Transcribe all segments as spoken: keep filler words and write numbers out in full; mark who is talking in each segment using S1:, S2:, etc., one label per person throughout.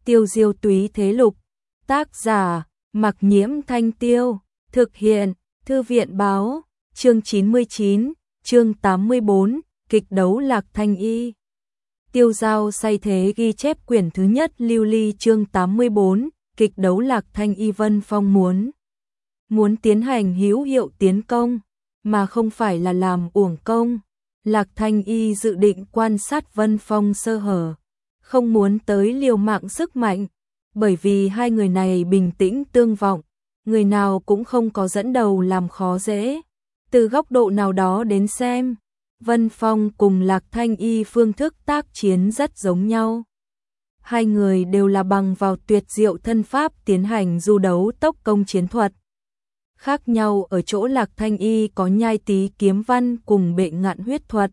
S1: Tiêu diêu túy thế lục, tác giả, Mặc Nhiễm Thanh Tiêu, thực hiện, Thư viện báo, chương chín mươi chín, chương tám mươi bốn, kịch đấu Lạc Thanh Y. Tiêu Giao say thế ghi chép quyển thứ nhất lưu ly chương tám mươi bốn, kịch đấu Lạc Thanh Y. Vân Phong muốn muốn tiến hành hữu hiệu tiến công, mà không phải là làm uổng công. Lạc Thanh Y dự định quan sát Vân Phong sơ hở, không muốn tới liều mạng sức mạnh, bởi vì hai người này bình tĩnh tương vọng, người nào cũng không có dẫn đầu làm khó dễ. Từ góc độ nào đó đến xem, Vân Phong cùng Lạc Thanh Y phương thức tác chiến rất giống nhau. Hai người đều là bằng vào tuyệt diệu thân pháp tiến hành du đấu tốc công chiến thuật. Khác nhau ở chỗ Lạc Thanh Y có nhai tí kiếm văn cùng bệ ngạn huyết thuật.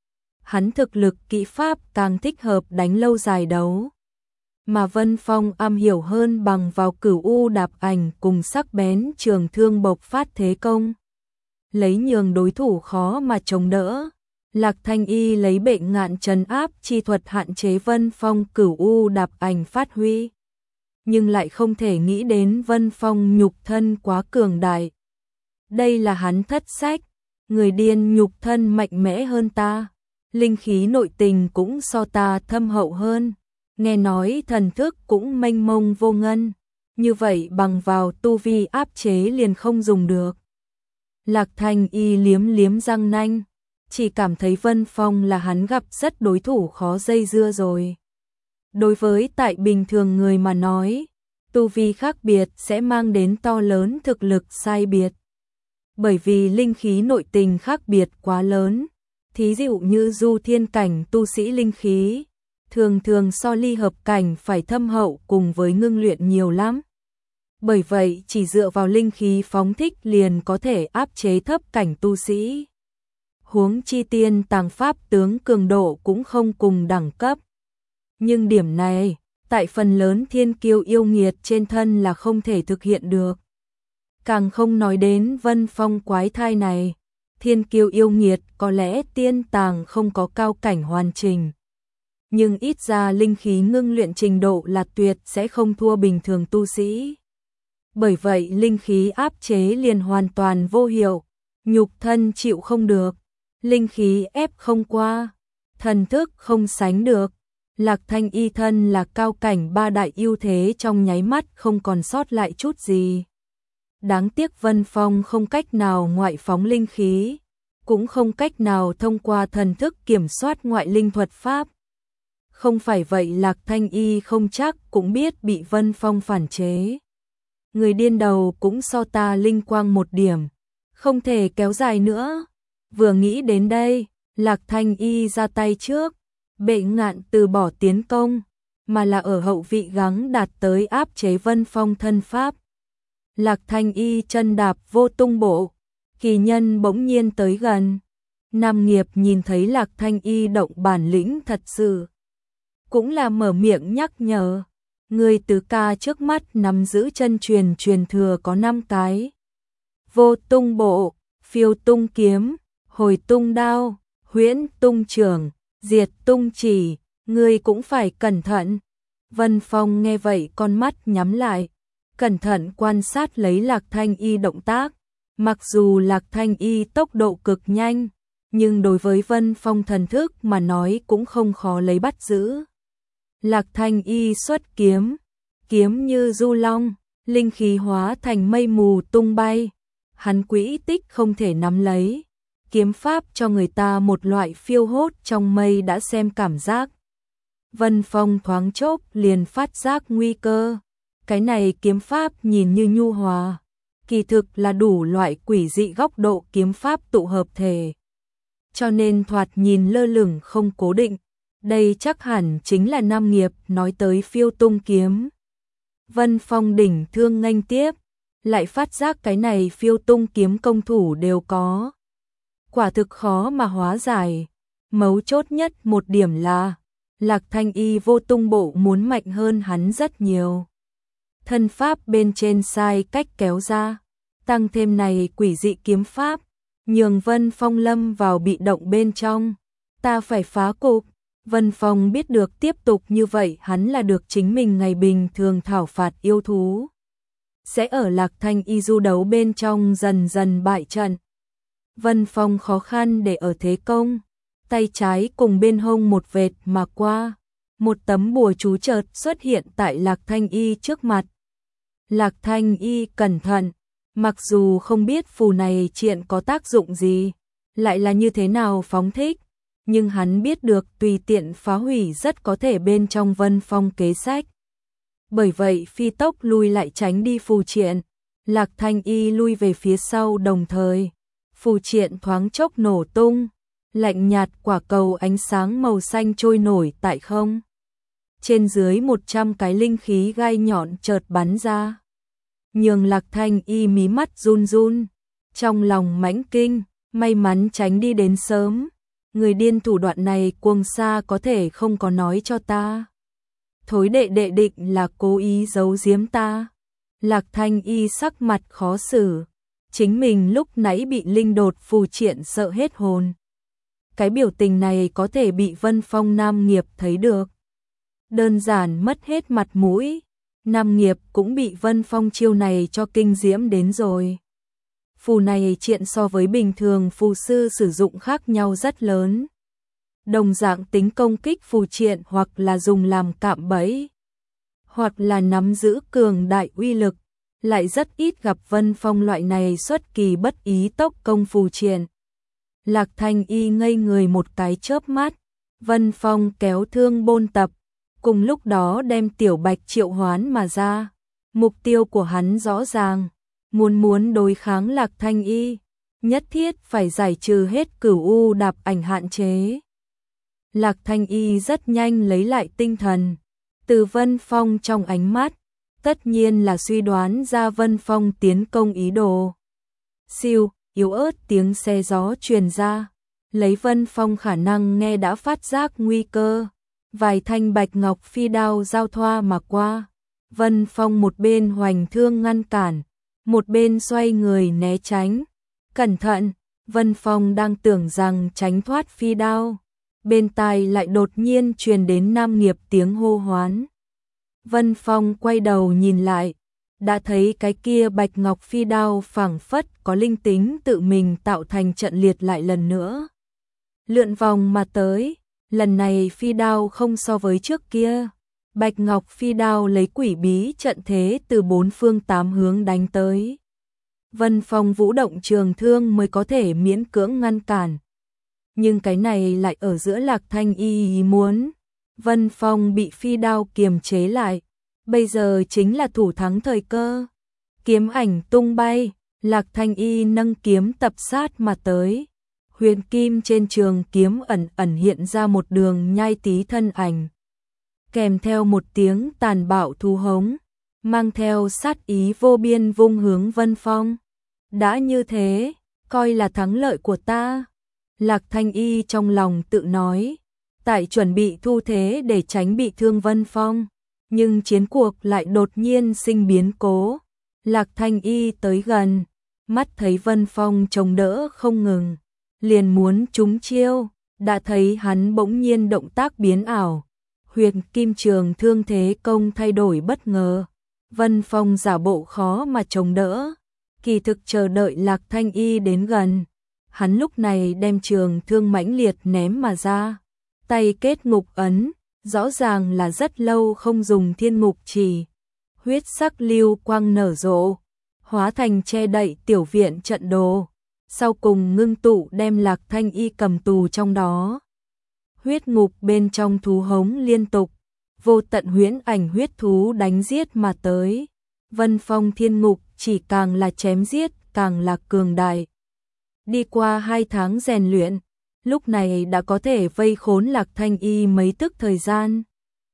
S1: Hắn thực lực kỹ pháp càng thích hợp đánh lâu dài đấu. Mà Vân Phong am hiểu hơn bằng vào cửu u đạp ảnh cùng sắc bén trường thương bộc phát thế công, lấy nhường đối thủ khó mà chống đỡ. Lạc Thanh Y lấy bệ ngạn trấn áp chi thuật hạn chế Vân Phong cửu u đạp ảnh phát huy, nhưng lại không thể nghĩ đến Vân Phong nhục thân quá cường đại. Đây là hắn thất sách, người điên nhục thân mạnh mẽ hơn ta, linh khí nội tình cũng so ta thâm hậu hơn, nghe nói thần thức cũng mênh mông vô ngân, như vậy bằng vào tu vi áp chế liền không dùng được. Lạc Thanh Y liếm liếm răng nanh, chỉ cảm thấy Vân Phong là hắn gặp rất đối thủ khó dây dưa rồi. Đối với tại bình thường người mà nói, tu vi khác biệt sẽ mang đến to lớn thực lực sai biệt. Bởi vì linh khí nội tình khác biệt quá lớn, thí dụ như du thiên cảnh tu sĩ linh khí, thường thường so ly hợp cảnh phải thâm hậu cùng với ngưng luyện nhiều lắm. Bởi vậy chỉ dựa vào linh khí phóng thích liền có thể áp chế thấp cảnh tu sĩ. Huống chi tiên tàng pháp tướng cường độ cũng không cùng đẳng cấp. Nhưng điểm này, tại phần lớn thiên kiêu yêu nghiệt trên thân là không thể thực hiện được. Càng không nói đến Vân Phong quái thai này, thiên kiêu yêu nghiệt có lẽ tiên tàng không có cao cảnh hoàn chỉnh. Nhưng ít ra linh khí ngưng luyện trình độ là tuyệt sẽ không thua bình thường tu sĩ. Bởi vậy linh khí áp chế liền hoàn toàn vô hiệu, nhục thân chịu không được, linh khí ép không qua, thần thức không sánh được. Lạc Thanh Y thân là cao cảnh ba đại ưu thế trong nháy mắt không còn sót lại chút gì. Đáng tiếc Vân Phong không cách nào ngoại phóng linh khí, cũng không cách nào thông qua thần thức kiểm soát ngoại linh thuật pháp. Không phải vậy Lạc Thanh Y không chắc cũng biết bị Vân Phong phản chế. Người điên đầu cũng so ta linh quang một điểm, không thể kéo dài nữa. Vừa nghĩ đến đây, Lạc Thanh Y ra tay trước, bệ ngạn từ bỏ tiến công, mà là ở hậu vị gắng đạt tới áp chế Vân Phong thân pháp. Lạc Thanh Y chân đạp vô tung bộ, kỳ nhân bỗng nhiên tới gần. Nam Nghiệp nhìn thấy Lạc Thanh Y động bản lĩnh thật sự, cũng là mở miệng nhắc nhở, người tứ ca trước mắt nắm giữ chân truyền truyền thừa có năm cái. Vô tung bộ, phiêu tung kiếm, hồi tung đao, huyễn tung trường, diệt tung chỉ, ngươi cũng phải cẩn thận. Vân Phong nghe vậy con mắt nhắm lại, cẩn thận quan sát lấy Lạc Thanh Y động tác. Mặc dù Lạc Thanh Y tốc độ cực nhanh, nhưng đối với Vân Phong thần thức mà nói cũng không khó lấy bắt giữ. Lạc Thanh Y xuất kiếm, kiếm như du long, linh khí hóa thành mây mù tung bay. Hắn quỹ tích không thể nắm lấy, kiếm pháp cho người ta một loại phiêu hốt trong mây đã xem cảm giác. Vân Phong thoáng chốc liền phát giác nguy cơ. Cái này kiếm pháp nhìn như nhu hòa, kỳ thực là đủ loại quỷ dị góc độ kiếm pháp tụ hợp thể. Cho nên thoạt nhìn lơ lửng không cố định. Đây chắc hẳn chính là Nam Nghiệp nói tới phiêu tung kiếm. Vân Phong đỉnh thương nghênh tiếp, lại phát giác cái này phiêu tung kiếm công thủ đều có. Quả thực khó mà hóa giải. Mấu chốt nhất một điểm là Lạc Thanh Y vô tung bộ muốn mạnh hơn hắn rất nhiều. Thân pháp bên trên sai cách kéo ra, tăng thêm này quỷ dị kiếm pháp, nhường Vân Phong lâm vào bị động bên trong. Ta phải phá cục, Vân Phong biết được tiếp tục như vậy hắn là được chính mình ngày bình thường thảo phạt yêu thú. Sẽ ở Lạc Thanh Y du đấu bên trong dần dần bại trận. Vân Phong khó khăn để ở thế công, tay trái cùng bên hông một vệt mà qua. Một tấm bùa chú chợt xuất hiện tại Lạc Thanh Y trước mặt. Lạc Thanh Y cẩn thận, mặc dù không biết phù này triện có tác dụng gì, lại là như thế nào phóng thích, nhưng hắn biết được tùy tiện phá hủy rất có thể bên trong Vân Phong kế sách. Bởi vậy phi tốc lui lại tránh đi phù triện, Lạc Thanh Y lui về phía sau đồng thời. Phù triện thoáng chốc nổ tung, lạnh nhạt quả cầu ánh sáng màu xanh trôi nổi tại không. Trên dưới một trăm cái linh khí gai nhọn chợt bắn ra. Nhường Lạc Thanh Y mí mắt run run, trong lòng mãnh kinh, may mắn tránh đi đến sớm. Người điên thủ đoạn này cuồng xa có thể không có nói cho ta. Thối đệ đệ định là cố ý giấu giếm ta. Lạc Thanh Y sắc mặt khó xử. Chính mình lúc nãy bị linh đột phù triện sợ hết hồn. Cái biểu tình này có thể bị Vân Phong Nam Nghiệp thấy được. Đơn giản mất hết mặt mũi. Nam Nghiệp cũng bị Vân Phong chiêu này cho kinh diễm đến rồi. Phù này triện so với bình thường phù sư sử dụng khác nhau rất lớn. Đồng dạng tính công kích phù triện hoặc là dùng làm cạm bẫy, hoặc là nắm giữ cường đại uy lực, lại rất ít gặp Vân Phong loại này xuất kỳ bất ý tốc công phù triện. Lạc Thanh Y ngây người một cái chớp mắt, Vân Phong kéo thương bôn tập, cùng lúc đó đem Tiểu Bạch triệu hoán mà ra. Mục tiêu của hắn rõ ràng, muốn muốn đối kháng Lạc Thanh Y, nhất thiết phải giải trừ hết cửu u đạp ảnh hạn chế. Lạc Thanh Y rất nhanh lấy lại tinh thần, từ Vân Phong trong ánh mắt, tất nhiên là suy đoán ra Vân Phong tiến công ý đồ. Siêu, yếu ớt tiếng xe gió truyền ra, lấy Vân Phong khả năng nghe đã phát giác nguy cơ, vài thanh bạch ngọc phi đao giao thoa mà qua. Vân Phong một bên hoành thương ngăn cản, một bên xoay người né tránh. Cẩn thận, Vân Phong đang tưởng rằng tránh thoát phi đao, bên tai lại đột nhiên truyền đến Nam Nghiệp tiếng hô hoán. Vân Phong quay đầu nhìn lại, đã thấy cái kia bạch ngọc phi đao phảng phất có linh tính tự mình tạo thành trận liệt lại lần nữa. Lượn vòng mà tới, lần này phi đao không so với trước kia. Bạch ngọc phi đao lấy quỷ bí trận thế từ bốn phương tám hướng đánh tới. Vân Phong vũ động trường thương mới có thể miễn cưỡng ngăn cản. Nhưng cái này lại ở giữa Lạc Thanh Y ý muốn. Vân Phong bị phi đao kiềm chế lại, bây giờ chính là thủ thắng thời cơ. Kiếm ảnh tung bay, Lạc Thanh Y nâng kiếm tập sát mà tới. Huyền kim trên trường kiếm ẩn ẩn hiện ra một đường nhai tí thân ảnh, kèm theo một tiếng tàn bạo thu hống, mang theo sát ý vô biên vung hướng Vân Phong. Đã như thế, coi là thắng lợi của ta. Lạc Thanh Y trong lòng tự nói, tại chuẩn bị thu thế để tránh bị thương Vân Phong, nhưng chiến cuộc lại đột nhiên sinh biến cố. Lạc Thanh Y tới gần, mắt thấy Vân Phong chống đỡ không ngừng, liền muốn trúng chiêu, đã thấy hắn bỗng nhiên động tác biến ảo, huyền kim trường thương thế công thay đổi bất ngờ. Vân Phong giả bộ khó mà chống đỡ, kỳ thực chờ đợi Lạc Thanh Y đến gần. Hắn lúc này đem trường thương mãnh liệt ném mà ra, tay kết ngục ấn, rõ ràng là rất lâu không dùng thiên ngục chỉ. Huyết sắc lưu quang nở rộ, hóa thành che đậy tiểu viện trận đồ, sau cùng ngưng tụ đem Lạc Thanh Y cầm tù trong đó. Huyết ngục bên trong thú hống liên tục, vô tận huyễn ảnh huyết thú đánh giết mà tới. Vân Phong thiên ngục chỉ càng là chém giết, càng là cường đại. Đi qua hai tháng rèn luyện, lúc này đã có thể vây khốn Lạc Thanh Y mấy tức thời gian.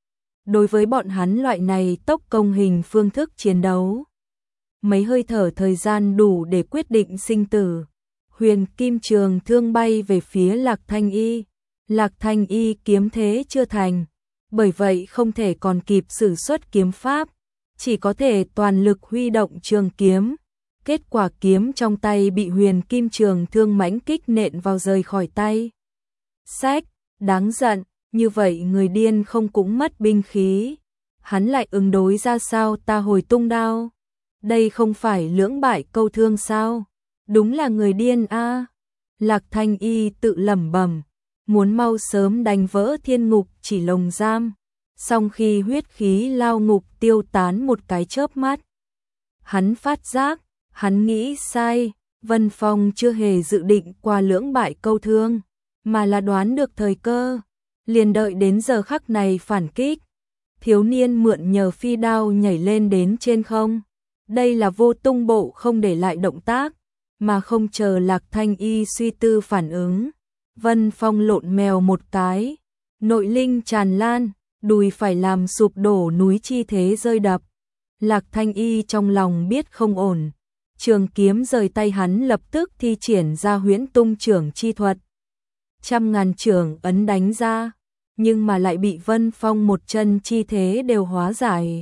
S1: Đối với bọn hắn loại này tốc công hình phương thức chiến đấu, mấy hơi thở thời gian đủ để quyết định sinh tử. Huyền kim trường thương bay về phía Lạc Thanh Y. Lạc Thanh Y kiếm thế chưa thành, bởi vậy không thể còn kịp sử xuất kiếm pháp, chỉ có thể toàn lực huy động trường kiếm. Kết quả kiếm trong tay bị huyền kim trường thương mãnh kích nện vào rời khỏi tay. Sách, đáng giận, như vậy người điên không cũng mất binh khí, hắn lại ứng đối ra sao ta hồi tung đao, đây không phải lưỡng bại câu thương sao, đúng là người điên a. Lạc Thanh Y tự lẩm bẩm, muốn mau sớm đánh vỡ thiên ngục chỉ lồng giam, song khi huyết khí lao ngục tiêu tán một cái chớp mắt, hắn phát giác, hắn nghĩ sai, Vân Phong chưa hề dự định qua lưỡng bại câu thương, mà là đoán được thời cơ, liền đợi đến giờ khắc này phản kích. Thiếu niên mượn nhờ phi đao nhảy lên đến trên không, đây là vô tung bộ không để lại động tác, mà không chờ Lạc Thanh Y suy tư phản ứng. Vân Phong lộn mèo một cái, nội linh tràn lan, đùi phải làm sụp đổ núi chi thế rơi đập. Lạc Thanh Y trong lòng biết không ổn, trường kiếm rời tay hắn lập tức thi triển ra huyễn tung trưởng chi thuật. Trăm ngàn trưởng ấn đánh ra, nhưng mà lại bị Vân Phong một chân chi thế đều hóa giải.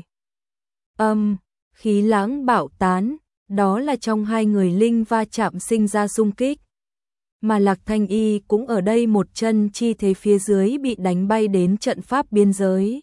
S1: Âm, khí lãng bạo tán, đó là trong hai người linh va chạm sinh ra xung kích. Mà Lạc Thanh Y cũng ở đây một chân chi thế phía dưới bị đánh bay đến trận pháp biên giới.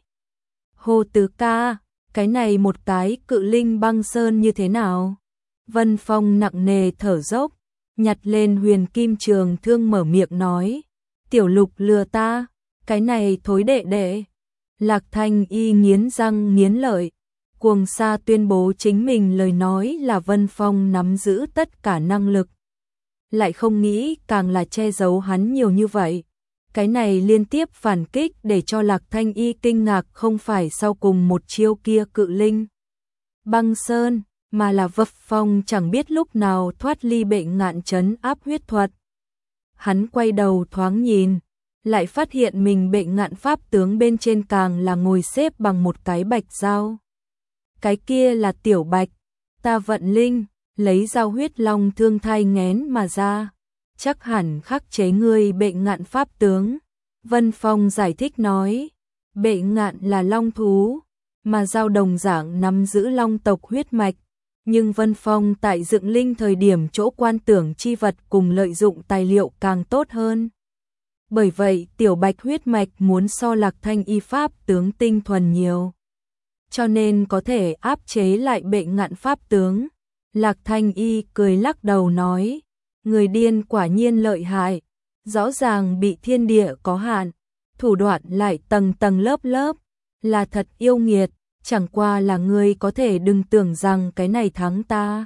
S1: Hồ Tứ ca, cái này một cái cự linh băng sơn như thế nào? Vân Phong nặng nề thở dốc, nhặt lên huyền kim trường thương mở miệng nói, tiểu Lục lừa ta, cái này thối đệ đệ. Lạc Thanh Y nghiến răng nghiến lợi, cuồng sa tuyên bố chính mình lời nói là Vân Phong nắm giữ tất cả năng lực. Lại không nghĩ càng là che giấu hắn nhiều như vậy. Cái này liên tiếp phản kích để cho Lạc Thanh Y kinh ngạc không phải sau cùng một chiêu kia cự linh băng sơn, mà là Vân Phong chẳng biết lúc nào thoát ly bệnh ngạn trấn áp huyết thuật. Hắn quay đầu thoáng nhìn, lại phát hiện mình bệnh ngạn pháp tướng bên trên càng là ngồi xếp bằng một cái bạch dao. Cái kia là tiểu bạch, ta vận linh, lấy dao huyết long thương thai nghén mà ra, chắc hẳn khắc chế ngươi bệnh ngạn pháp tướng. Vân Phong giải thích nói, bệnh ngạn là long thú, mà dao đồng dạng nắm giữ long tộc huyết mạch, nhưng Vân Phong tại dựng linh thời điểm chỗ quan tưởng chi vật cùng lợi dụng tài liệu càng tốt hơn. Bởi vậy tiểu bạch huyết mạch muốn so Lạc Thanh Y pháp tướng tinh thuần nhiều, cho nên có thể áp chế lại bệnh ngạn pháp tướng. Lạc Thanh Y cười lắc đầu nói, người điên quả nhiên lợi hại, rõ ràng bị thiên địa có hạn, thủ đoạn lại tầng tầng lớp lớp, là thật yêu nghiệt, chẳng qua là ngươi có thể đừng tưởng rằng cái này thắng ta.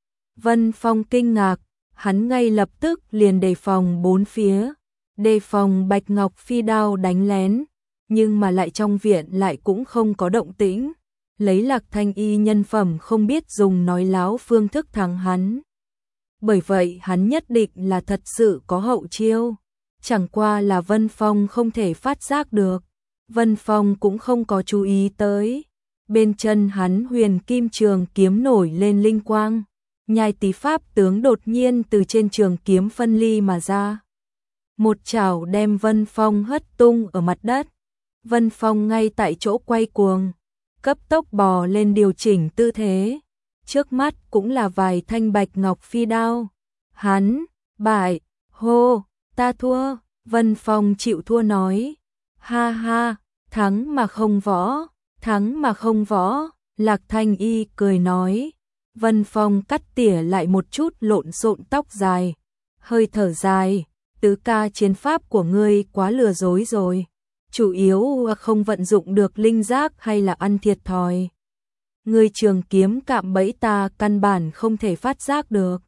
S1: Vân Phong kinh ngạc, hắn ngay lập tức liền đề phòng bốn phía, đề phòng Bạch Ngọc phi đao đánh lén, nhưng mà lại trong viện lại cũng không có động tĩnh. Lấy Lạc Thanh Y nhân phẩm không biết dùng nói láo phương thức thắng hắn. Bởi vậy hắn nhất định là thật sự có hậu chiêu, chẳng qua là Vân Phong không thể phát giác được. Vân Phong cũng không có chú ý tới. Bên chân hắn huyền kim trường kiếm nổi lên linh quang, nhai tí pháp tướng đột nhiên từ trên trường kiếm phân ly mà ra. Một chảo đem Vân Phong hất tung ở mặt đất. Vân Phong ngay tại chỗ quay cuồng, cấp tốc bò lên điều chỉnh tư thế. Trước mắt cũng là vài thanh bạch ngọc phi đao. Hắn, bại, hô, ta thua. Vân Phong chịu thua nói, ha ha, thắng mà không võ, thắng mà không võ. Lạc Thanh Y cười nói. Vân Phong cắt tỉa lại một chút lộn xộn tóc dài, hơi thở dài, tứ ca chiến pháp của ngươi quá lừa dối rồi, chủ yếu không vận dụng được linh giác hay là ăn thiệt thòi. Ngươi trường kiếm cạm bẫy ta căn bản không thể phát giác được.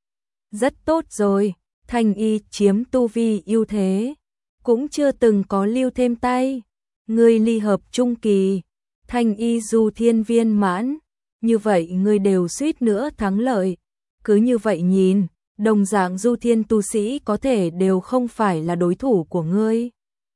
S1: Rất tốt rồi, Thanh Y chiếm tu vi ưu thế, cũng chưa từng có lưu thêm tay. Ngươi ly hợp trung kỳ, Thanh Y du thiên viên mãn, như vậy ngươi đều suýt nữa thắng lợi. Cứ như vậy nhìn, đồng dạng du thiên tu sĩ có thể đều không phải là đối thủ của ngươi.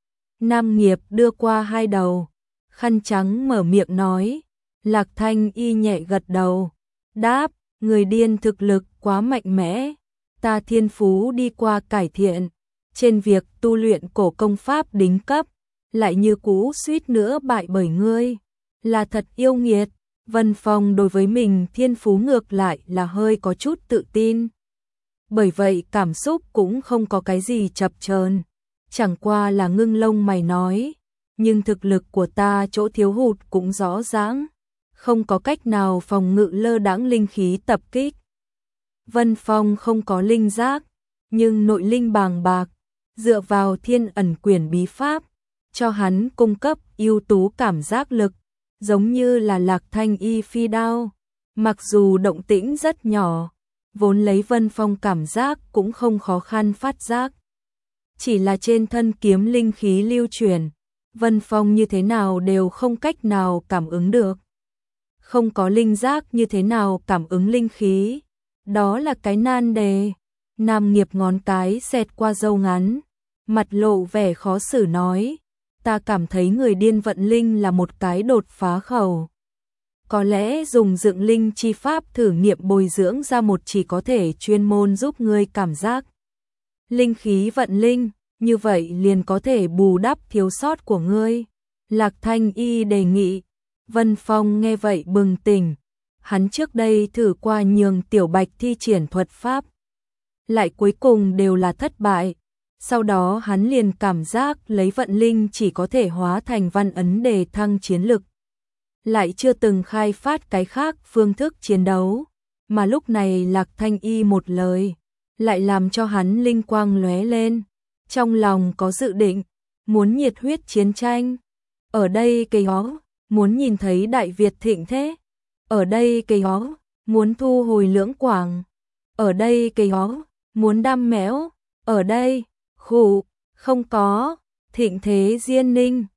S1: Nam Nghiệp đưa qua hai đầu, khăn trắng mở miệng nói. Lạc Thanh Y nhẹ gật đầu, đáp, người điên thực lực quá mạnh mẽ, ta thiên phú đi qua cải thiện, trên việc tu luyện cổ công pháp đính cấp, lại như cũ suýt nữa bại bởi ngươi, là thật yêu nghiệt. Vân Phong đối với mình thiên phú ngược lại là hơi có chút tự tin, bởi vậy cảm xúc cũng không có cái gì chập chờn, chẳng qua là ngưng lông mày nói, nhưng thực lực của ta chỗ thiếu hụt cũng rõ ràng, không có cách nào phòng ngự lơ đãng linh khí tập kích. Vân Phong không có linh giác, nhưng nội linh bàng bạc, dựa vào thiên ẩn quyển bí pháp, cho hắn cung cấp ưu tú cảm giác lực, giống như là Lạc Thanh Y phi đao, mặc dù động tĩnh rất nhỏ, vốn lấy Vân Phong cảm giác cũng không khó khăn phát giác. Chỉ là trên thân kiếm linh khí lưu chuyển, Vân Phong như thế nào đều không cách nào cảm ứng được. Không có linh giác như thế nào cảm ứng linh khí, đó là cái nan đề. Nam Nghiệp ngón cái xẹt qua râu ngắn, mặt lộ vẻ khó xử nói, ta cảm thấy người điên vận linh là một cái đột phá khẩu. Có lẽ dùng dựng linh chi pháp thử nghiệm bồi dưỡng ra một chỉ có thể chuyên môn giúp ngươi cảm giác linh khí vận linh, như vậy liền có thể bù đắp thiếu sót của ngươi. Lạc Thanh Y đề nghị. Vân Phong nghe vậy bừng tỉnh, hắn trước đây thử qua nhường Tiểu Bạch thi triển thuật pháp, lại cuối cùng đều là thất bại. Sau đó hắn liền cảm giác lấy vận linh chỉ có thể hóa thành văn ấn để thăng chiến lực, lại chưa từng khai phát cái khác phương thức chiến đấu, mà lúc này Lạc Thanh Y một lời, lại làm cho hắn linh quang lóe lên, trong lòng có dự định, muốn nhiệt huyết chiến tranh. Ở đây cây hó, muốn nhìn thấy Đại Việt thịnh thế. Ở đây cây hó, muốn thu hồi Lưỡng Quảng. Ở đây cây hó, muốn đam mẽo. Ở đây, khủ, không có, thịnh thế Diên Ninh.